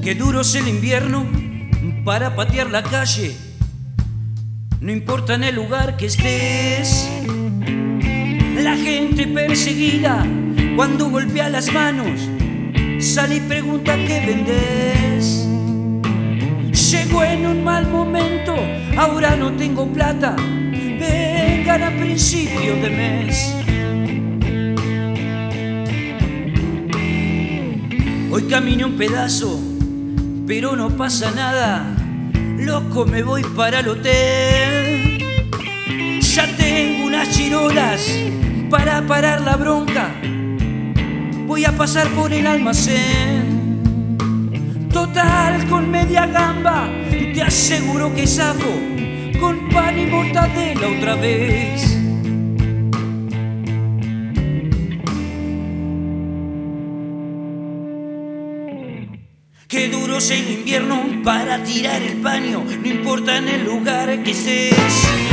Qué duro es el invierno para patear la calle, no importa en el lugar que estés. La gente perseguida cuando golpea las manos sale y pregunta qué vendés. Llegó en un mal momento, ahora no tengo plata, vengan a principio de mes. Hoy caminé un pedazo, pero no pasa nada, loco, me voy para el hotel. Ya tengo unas chirolas para parar la bronca, voy a pasar por el almacén. Total, con media gamba, te aseguro que zafo, con pan y mortadela otra vez. Qué duro es el invierno para tirar el paño, no importa en el lugar que estés.